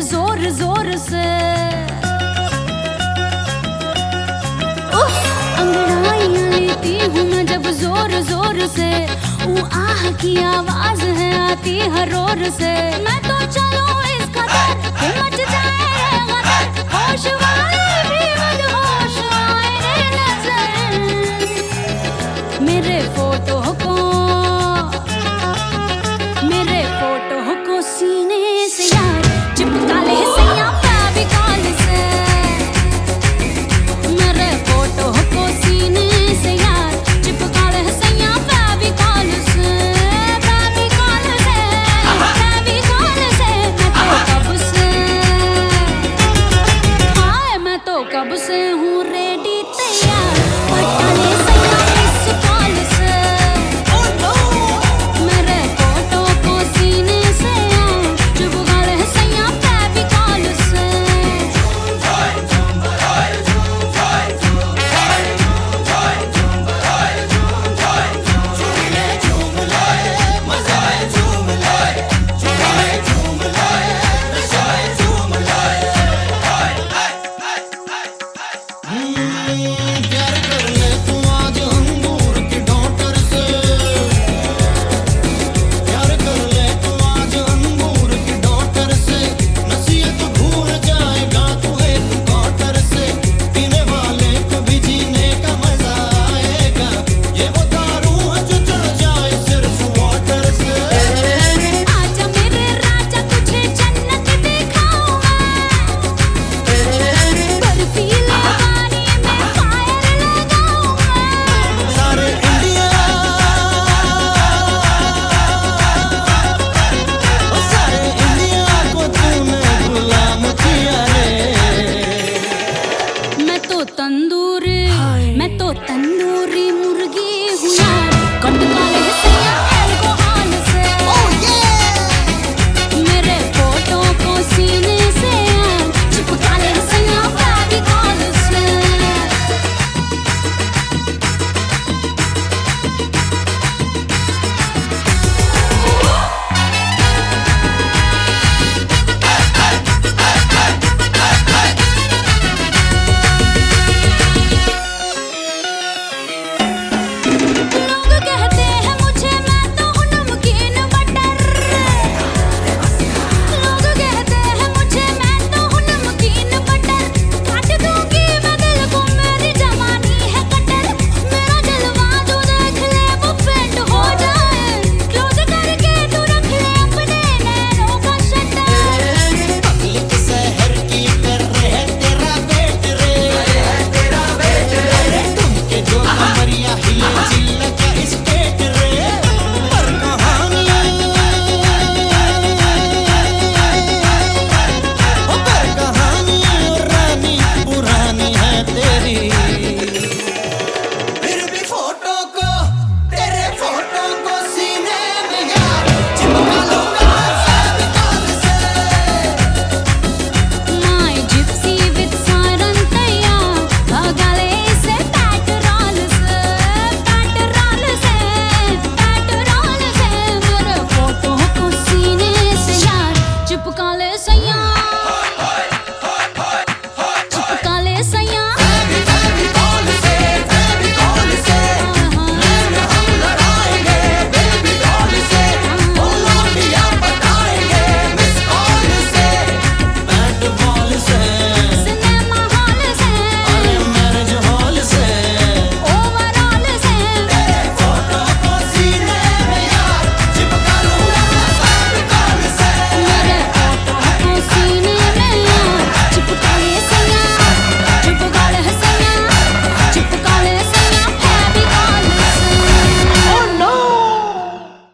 जोर जोर से। उफ, अंगड़ाइयां लेती हूँ मैं जब जोर जोर से। वो आह की आवाज है आती हर रोर से। मैं तो चलूं इस कदर कि मच जाए ये गदर, होश वाले भी मदहोश आए रे नजर। मेरे फोटो को सीने से यार चिपका ले सैया फेविकॉल से। मेरे फोटो को सीने से यार चिपका ले सैया फेविकॉल से। फेविकॉल से, फेविकॉल से। मैं तो कब से हूँ रेडी तैयार, पटा ले सैया इस कॉल से। मेरे फोटो को सीने से यार चिपका ले सैया फेविकॉल से। मैं तो तंदूरी मुर्गी